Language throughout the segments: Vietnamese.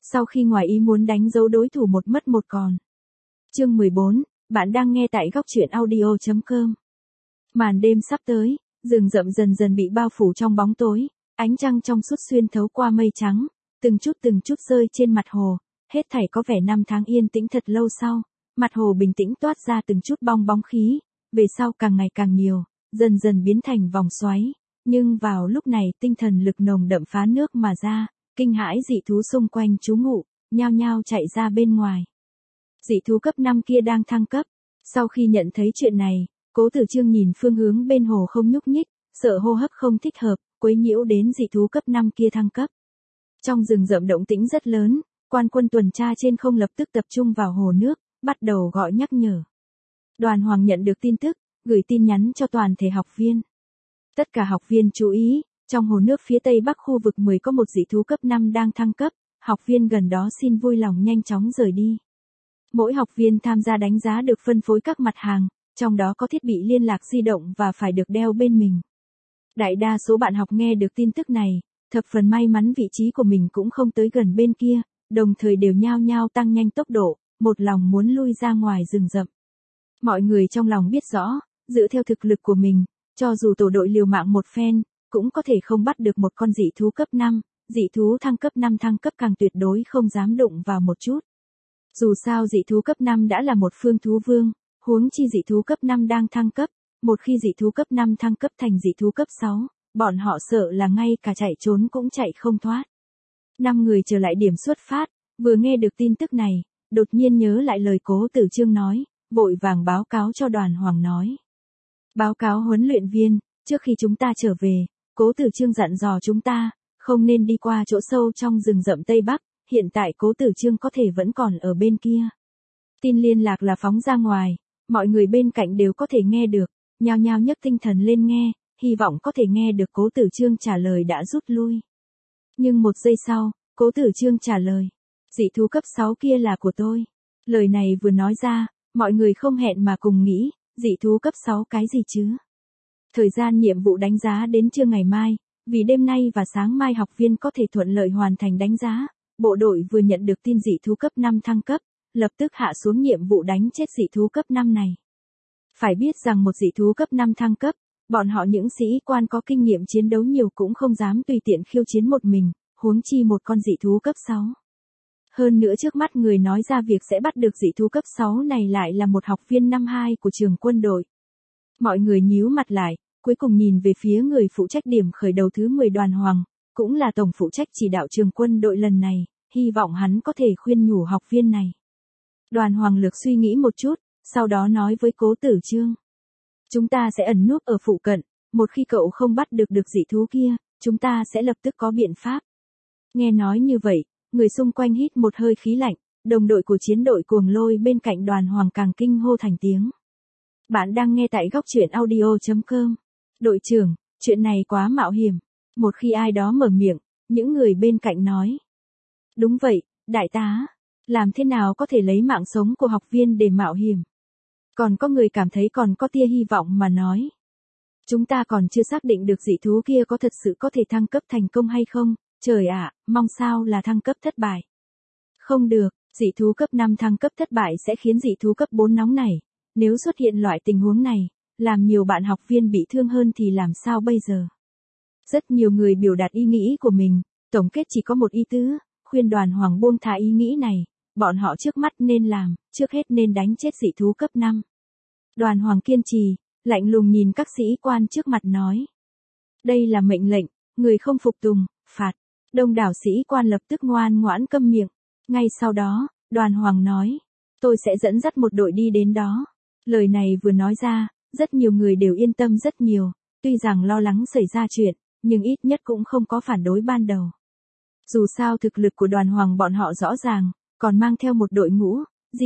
Sau khi ngoài ý muốn đánh dấu đối thủ một mất một còn. Chương 14, bạn đang nghe tại góc truyện audio.com. Màn đêm sắp tới, rừng rậm dần dần bị bao phủ trong bóng tối, ánh trăng trong suốt xuyên thấu qua mây trắng, từng chút rơi trên mặt hồ, hết thảy có vẻ năm tháng yên tĩnh thật lâu sau, mặt hồ bình tĩnh toát ra từng chút bong bóng khí, về sau càng ngày càng nhiều, dần dần biến thành vòng xoáy, nhưng vào lúc này tinh thần lực nồng đậm phá nước mà ra, kinh hãi dị thú xung quanh trú ngụ, nhao nhao chạy ra bên ngoài. Dị thú cấp 5 kia đang thăng cấp, sau khi nhận thấy chuyện này, Cố Tử Chương nhìn phương hướng bên hồ không nhúc nhích, sợ hô hấp không thích hợp, quấy nhiễu đến dị thú cấp 5 kia thăng cấp. Trong rừng rậm động tĩnh rất lớn, quan quân tuần tra trên không lập tức tập trung vào hồ nước, bắt đầu gọi nhắc nhở. Đoàn Hoàng nhận được tin tức, gửi tin nhắn cho toàn thể học viên. Tất cả học viên chú ý, trong hồ nước phía tây bắc khu vực 10 có một dị thú cấp 5 đang thăng cấp, học viên gần đó xin vui lòng nhanh chóng rời đi. Mỗi học viên tham gia đánh giá được phân phối các mặt hàng, trong đó có thiết bị liên lạc di động và phải được đeo bên mình. Đại đa số bạn học nghe được tin tức này, thập phần may mắn vị trí của mình cũng không tới gần bên kia, đồng thời đều nhao nhao tăng nhanh tốc độ, một lòng muốn lui ra ngoài rừng rậm. Mọi người trong lòng biết rõ, dựa theo thực lực của mình, cho dù tổ đội liều mạng một phen, cũng có thể không bắt được một con dị thú cấp 5, dị thú thăng cấp 5 thăng cấp càng tuyệt đối không dám đụng vào một chút. Dù sao dị thú cấp 5 đã là một phương thú vương, huống chi dị thú cấp 5 đang thăng cấp, một khi dị thú cấp 5 thăng cấp thành dị thú cấp 6, bọn họ sợ là ngay cả chạy trốn cũng chạy không thoát. 5 người trở lại điểm xuất phát, vừa nghe được tin tức này, đột nhiên nhớ lại lời Cố Tử Chương nói, vội vàng báo cáo cho Đoàn Hoàng nói. Báo cáo huấn luyện viên, trước khi chúng ta trở về, Cố Tử Chương dặn dò chúng ta, không nên đi qua chỗ sâu trong rừng rậm Tây Bắc, hiện tại Cố Tử Chương có thể vẫn còn ở bên kia. Tin liên lạc là phóng ra ngoài, mọi người bên cạnh đều có thể nghe được, nhao nhao nhấc tinh thần lên nghe, hy vọng có thể nghe được Cố Tử Chương trả lời đã rút lui. Nhưng một giây sau, Cố Tử Chương trả lời, dị thú cấp 6 kia là của tôi. Lời này vừa nói ra, mọi người không hẹn mà cùng nghĩ, dị thú cấp 6 cái gì chứ? Thời gian nhiệm vụ đánh giá đến trưa ngày mai, vì đêm nay và sáng mai học viên có thể thuận lợi hoàn thành đánh giá, bộ đội vừa nhận được tin dị thú cấp 5 thăng cấp, lập tức hạ xuống nhiệm vụ đánh chết dị thú cấp 5 này. Phải biết rằng một dị thú cấp 5 thăng cấp, bọn họ những sĩ quan có kinh nghiệm chiến đấu nhiều cũng không dám tùy tiện khiêu chiến một mình, huống chi một con dị thú cấp 6. Hơn nữa trước mắt người nói ra việc sẽ bắt được dị thú cấp 6 này lại là một học viên năm 2 của trường quân đội. Mọi người nhíu mặt lại, cuối cùng nhìn về phía người phụ trách điểm khởi đầu thứ 10 Đoàn Hoàng, cũng là tổng phụ trách chỉ đạo trường quân đội lần này, hy vọng hắn có thể khuyên nhủ học viên này. Đoàn Hoàng lược suy nghĩ một chút, sau đó nói với Cố Tử Chương. Chúng ta sẽ ẩn núp ở phụ cận, một khi cậu không bắt được dị thú kia, chúng ta sẽ lập tức có biện pháp. Nghe nói như vậy, người xung quanh hít một hơi khí lạnh, đồng đội của chiến đội Cuồng Lôi bên cạnh Đoàn Hoàng càng kinh hô thành tiếng. Bạn đang nghe tại góc truyện audio.com. Đội trưởng, chuyện này quá mạo hiểm. Một khi ai đó mở miệng, những người bên cạnh nói. Đúng vậy, đại tá. Làm thế nào có thể lấy mạng sống của học viên để mạo hiểm? Còn có người cảm thấy còn có tia hy vọng mà nói. Chúng ta còn chưa xác định được dị thú kia có thật sự có thể thăng cấp thành công hay không, trời ạ, mong sao là thăng cấp thất bại. Không được, dị thú cấp 5 thăng cấp thất bại sẽ khiến dị thú cấp 4 nóng nảy. Nếu xuất hiện loại tình huống này, làm nhiều bạn học viên bị thương hơn thì làm sao bây giờ? Rất nhiều người biểu đạt ý nghĩ của mình, tổng kết chỉ có một ý tứ, khuyên Đoàn Hoàng buông thả ý nghĩ này, bọn họ trước mắt nên làm, trước hết nên đánh chết dị thú cấp 5. Đoàn Hoàng kiên trì, lạnh lùng nhìn các sĩ quan trước mặt nói. Đây là mệnh lệnh, người không phục tùng, phạt. Đông đảo sĩ quan lập tức ngoan ngoãn câm miệng. Ngay sau đó, Đoàn Hoàng nói, tôi sẽ dẫn dắt một đội đi đến đó. Lời này vừa nói ra, rất nhiều người đều yên tâm rất nhiều, tuy rằng lo lắng xảy ra chuyện, nhưng ít nhất cũng không có phản đối ban đầu. Dù sao thực lực của Đoàn Hoàng bọn họ rõ ràng, còn mang theo một đội ngũ,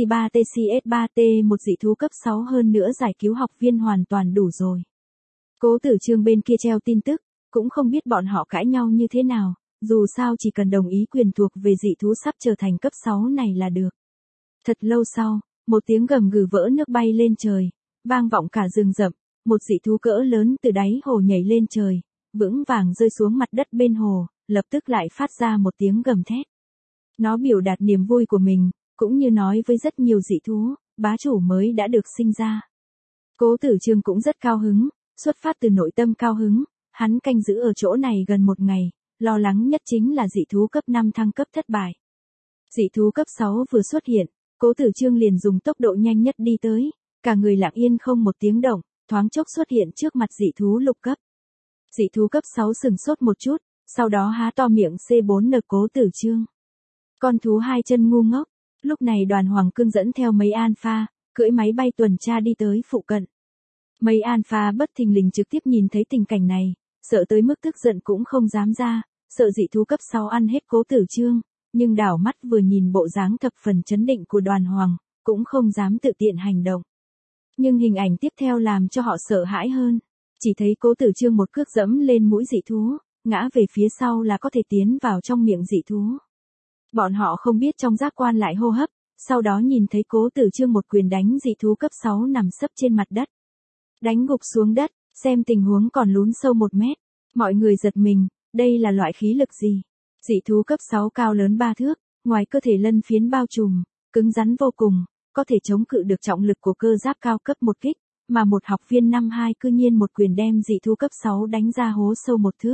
J3TCS3T một dị thú cấp 6 hơn nữa giải cứu học viên hoàn toàn đủ rồi. Cố Tử Chương bên kia treo tin tức, cũng không biết bọn họ cãi nhau như thế nào, dù sao chỉ cần đồng ý quyền thuộc về dị thú sắp trở thành cấp 6 này là được. Thật lâu sau, một tiếng gầm gừ vỡ nước bay lên trời, vang vọng cả rừng rậm, một dị thú cỡ lớn từ đáy hồ nhảy lên trời, vững vàng rơi xuống mặt đất bên hồ, lập tức lại phát ra một tiếng gầm thét. Nó biểu đạt niềm vui của mình, cũng như nói với rất nhiều dị thú, bá chủ mới đã được sinh ra. Cố Tử Trương cũng rất cao hứng, xuất phát từ nội tâm cao hứng, hắn canh giữ ở chỗ này gần một ngày, lo lắng nhất chính là dị thú cấp 5 thăng cấp thất bại. Dị thú cấp 6 vừa xuất hiện, Cố Tử Trương liền dùng tốc độ nhanh nhất đi tới, cả người lặng yên không một tiếng động, thoáng chốc xuất hiện trước mặt dị thú lục cấp. Dị thú cấp 6 sừng sốt một chút, sau đó há to miệng C4N Cố Tử Trương. Con thú hai chân ngu ngốc, lúc này Đoàn Hoàng Cương dẫn theo mấy alpha, cưỡi máy bay tuần tra đi tới phụ cận. Mấy alpha bất thình lình trực tiếp nhìn thấy tình cảnh này, sợ tới mức tức giận cũng không dám ra, sợ dị thú cấp 6 ăn hết Cố Tử Trương, nhưng đảo mắt vừa nhìn bộ dáng thập phần chấn định của Đoàn Hoàng, cũng không dám tự tiện hành động. Nhưng hình ảnh tiếp theo làm cho họ sợ hãi hơn, chỉ thấy Cố Tử Trương một cước dẫm lên mũi dị thú, ngã về phía sau là có thể tiến vào trong miệng dị thú. Bọn họ không biết trong giác quan lại hô hấp, sau đó nhìn thấy Cố Tử Trương một quyền đánh dị thú cấp 6 nằm sấp trên mặt đất. Đánh gục xuống đất, xem tình huống còn lún sâu 1 mét. Mọi người giật mình, đây là loại khí lực gì? Dị thú cấp 6 cao lớn 3 thước, ngoài cơ thể lân phiến bao trùm, cứng rắn vô cùng, có thể chống cự được trọng lực của cơ giáp cao cấp một kích, mà một học viên năm 2 cư nhiên một quyền đem dị thú cấp 6 đánh ra hố sâu 1 thước.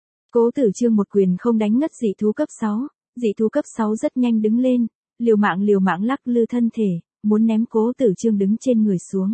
Cố Tử Trương một quyền không đánh ngất dị thú cấp 6, dị thú cấp 6 rất nhanh đứng lên, liều mạng lắc lư thân thể, muốn ném Cố Tử Trương đứng trên người xuống.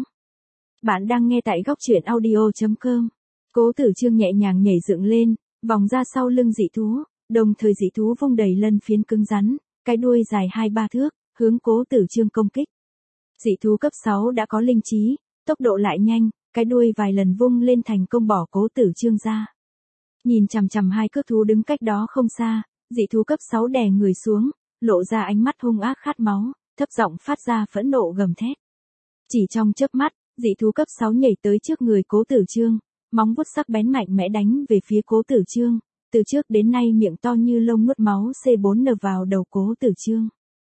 Bạn đang nghe tại góc truyện audio.com. Cố Tử Trương nhẹ nhàng nhảy dựng lên, vòng ra sau lưng dị thú, đồng thời dị thú vung đầy lân phiến cứng rắn, cái đuôi dài 2-3 thước, hướng Cố Tử Trương công kích. Dị thú cấp 6 đã có linh trí, tốc độ lại nhanh, cái đuôi vài lần vung lên thành công bỏ Cố Tử Trương ra. Nhìn chằm chằm hai cước thú đứng cách đó không xa, dị thú cấp 6 đè người xuống, lộ ra ánh mắt hung ác khát máu, thấp giọng phát ra phẫn nộ gầm thét. Chỉ trong chớp mắt, dị thú cấp 6 nhảy tới trước người Cố Tử Trương, móng vuốt sắc bén mạnh mẽ đánh về phía Cố Tử Trương, từ trước đến nay miệng to như lông nuốt máu C4N vào đầu Cố Tử Trương.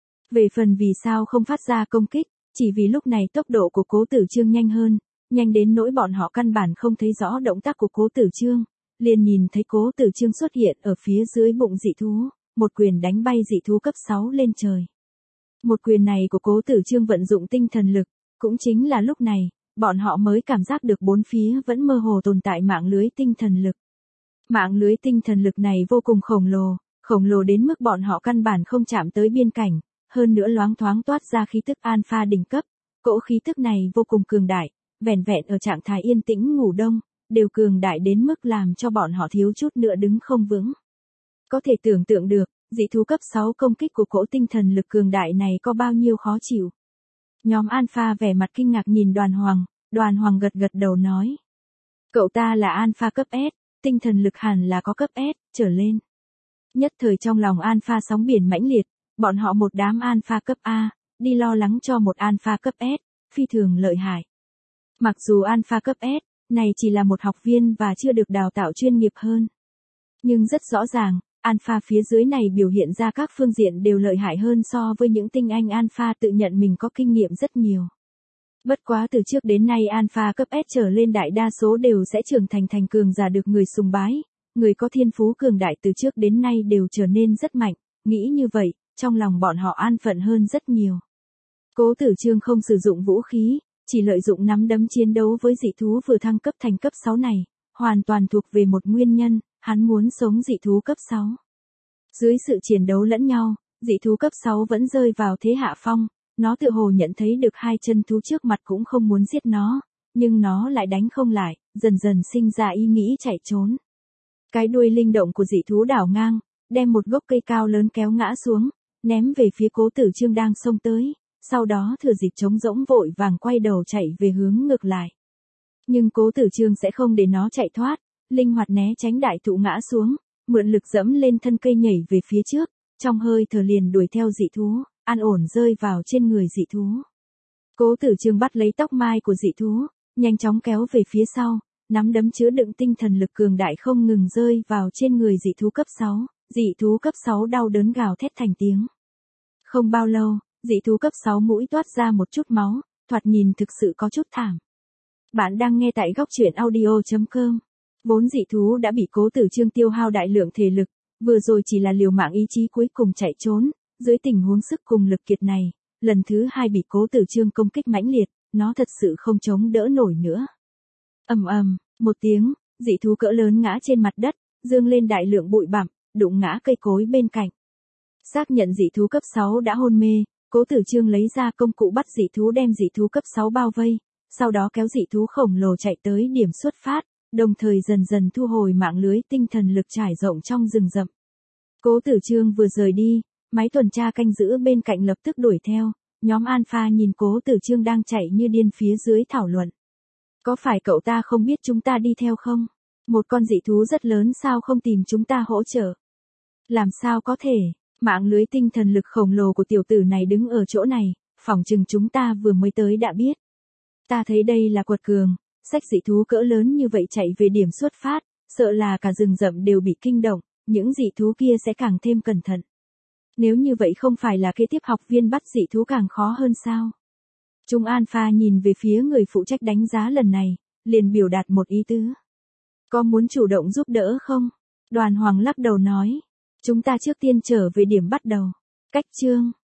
Về phần vì sao không phát ra công kích, chỉ vì lúc này tốc độ của Cố Tử Trương nhanh hơn, nhanh đến nỗi bọn họ căn bản không thấy rõ động tác của Cố Tử Trương, liền nhìn thấy Cố Tử Trương xuất hiện ở phía dưới bụng dị thú, một quyền đánh bay dị thú cấp 6 lên trời. Một quyền này của Cố Tử Trương vận dụng tinh thần lực, cũng chính là lúc này, bọn họ mới cảm giác được bốn phía vẫn mơ hồ tồn tại mạng lưới tinh thần lực. Mạng lưới tinh thần lực này vô cùng khổng lồ đến mức bọn họ căn bản không chạm tới biên cảnh, hơn nữa loáng thoáng toát ra khí tức alpha đỉnh cấp, cỗ khí tức này vô cùng cường đại, vẻn vẹn ở trạng thái yên tĩnh ngủ đông, đều cường đại đến mức làm cho bọn họ thiếu chút nữa đứng không vững. Có thể tưởng tượng được, dị thú cấp 6 công kích của cỗ tinh thần lực cường đại này có bao nhiêu khó chịu. Nhóm alpha vẻ mặt kinh ngạc nhìn Đoàn Hoàng gật gật đầu nói. Cậu ta là alpha cấp S, tinh thần lực hẳn là có cấp S, trở lên. Nhất thời trong lòng alpha sóng biển mãnh liệt, bọn họ một đám alpha cấp A, đi lo lắng cho một alpha cấp S, phi thường lợi hại. Mặc dù alpha cấp S, này chỉ là một học viên và chưa được đào tạo chuyên nghiệp hơn. Nhưng rất rõ ràng, alpha phía dưới này biểu hiện ra các phương diện đều lợi hại hơn so với những tinh anh alpha tự nhận mình có kinh nghiệm rất nhiều. Bất quá từ trước đến nay alpha cấp S trở lên đại đa số đều sẽ trưởng thành cường giả được người sùng bái, người có thiên phú cường đại từ trước đến nay đều trở nên rất mạnh, nghĩ như vậy, trong lòng bọn họ an phận hơn rất nhiều. Cố Tử Trương không sử dụng vũ khí, chỉ lợi dụng nắm đấm chiến đấu với dị thú vừa thăng cấp thành cấp 6 này, hoàn toàn thuộc về một nguyên nhân, hắn muốn sống dị thú cấp 6. Dưới sự chiến đấu lẫn nhau, dị thú cấp 6 vẫn rơi vào thế hạ phong, nó tự hồ nhận thấy được hai chân thú trước mặt cũng không muốn giết nó, nhưng nó lại đánh không lại, dần dần sinh ra ý nghĩ chạy trốn. Cái đuôi linh động của dị thú đảo ngang, đem một gốc cây cao lớn kéo ngã xuống, ném về phía Cố Tử Trương đang xông tới, sau đó thừa dịp trống rỗng vội vàng quay đầu chạy về hướng ngược lại. Nhưng Cố Tử Trương sẽ không để nó chạy thoát, linh hoạt né tránh đại thụ ngã xuống, mượn lực dẫm lên thân cây nhảy về phía trước, trong hơi thở liền đuổi theo dị thú, an ổn rơi vào trên người dị thú. Cố Tử Trương bắt lấy tóc mai của dị thú, nhanh chóng kéo về phía sau, nắm đấm chứa đựng tinh thần lực cường đại không ngừng rơi vào trên người dị thú cấp 6, dị thú cấp 6 đau đớn gào thét thành tiếng. Không bao lâu, dị thú cấp 6 mũi toát ra một chút máu, thoạt nhìn thực sự có chút thảm. Bạn đang nghe tại góc truyện audio.com. Vốn dị thú đã bị Cố Tử Trương tiêu hao đại lượng thể lực, Vừa rồi chỉ là liều mạng ý chí cuối cùng chạy trốn, dưới tình huống sức cùng lực kiệt này, lần thứ hai bị Cố Tử Trương công kích mãnh liệt, nó thật sự không chống đỡ nổi nữa. Ầm ầm, một tiếng, dị thú cỡ lớn ngã trên mặt đất, dương lên đại lượng bụi bặm, đụng ngã cây cối bên cạnh. Xác nhận dị thú cấp 6 đã hôn mê, Cố Tử Trương lấy ra công cụ bắt dị thú đem dị thú cấp 6 bao vây, sau đó kéo dị thú khổng lồ chạy tới điểm xuất phát, đồng thời dần dần thu hồi mạng lưới tinh thần lực trải rộng trong rừng rậm. Cố Tử Trương vừa rời đi, máy tuần tra canh giữ bên cạnh lập tức đuổi theo, nhóm Alpha nhìn Cố Tử Trương đang chạy như điên phía dưới thảo luận. Có phải cậu ta không biết chúng ta đi theo không? Một con dị thú rất lớn sao không tìm chúng ta hỗ trợ? Làm sao có thể, mạng lưới tinh thần lực khổng lồ của tiểu tử này đứng ở chỗ này, phỏng chừng chúng ta vừa mới tới đã biết. Ta thấy đây là quật cường, xách dị thú cỡ lớn như vậy chạy về điểm xuất phát, sợ là cả rừng rậm đều bị kinh động, những dị thú kia sẽ càng thêm cẩn thận. Nếu như vậy không phải là kế tiếp học viên bắt dị thú càng khó hơn sao? Chúng Alpha nhìn về phía người phụ trách đánh giá lần này, liền biểu đạt một ý tứ. Có muốn chủ động giúp đỡ không? Đoàn Hoàng lắc đầu nói. Chúng ta trước tiên trở về điểm bắt đầu. Cách chương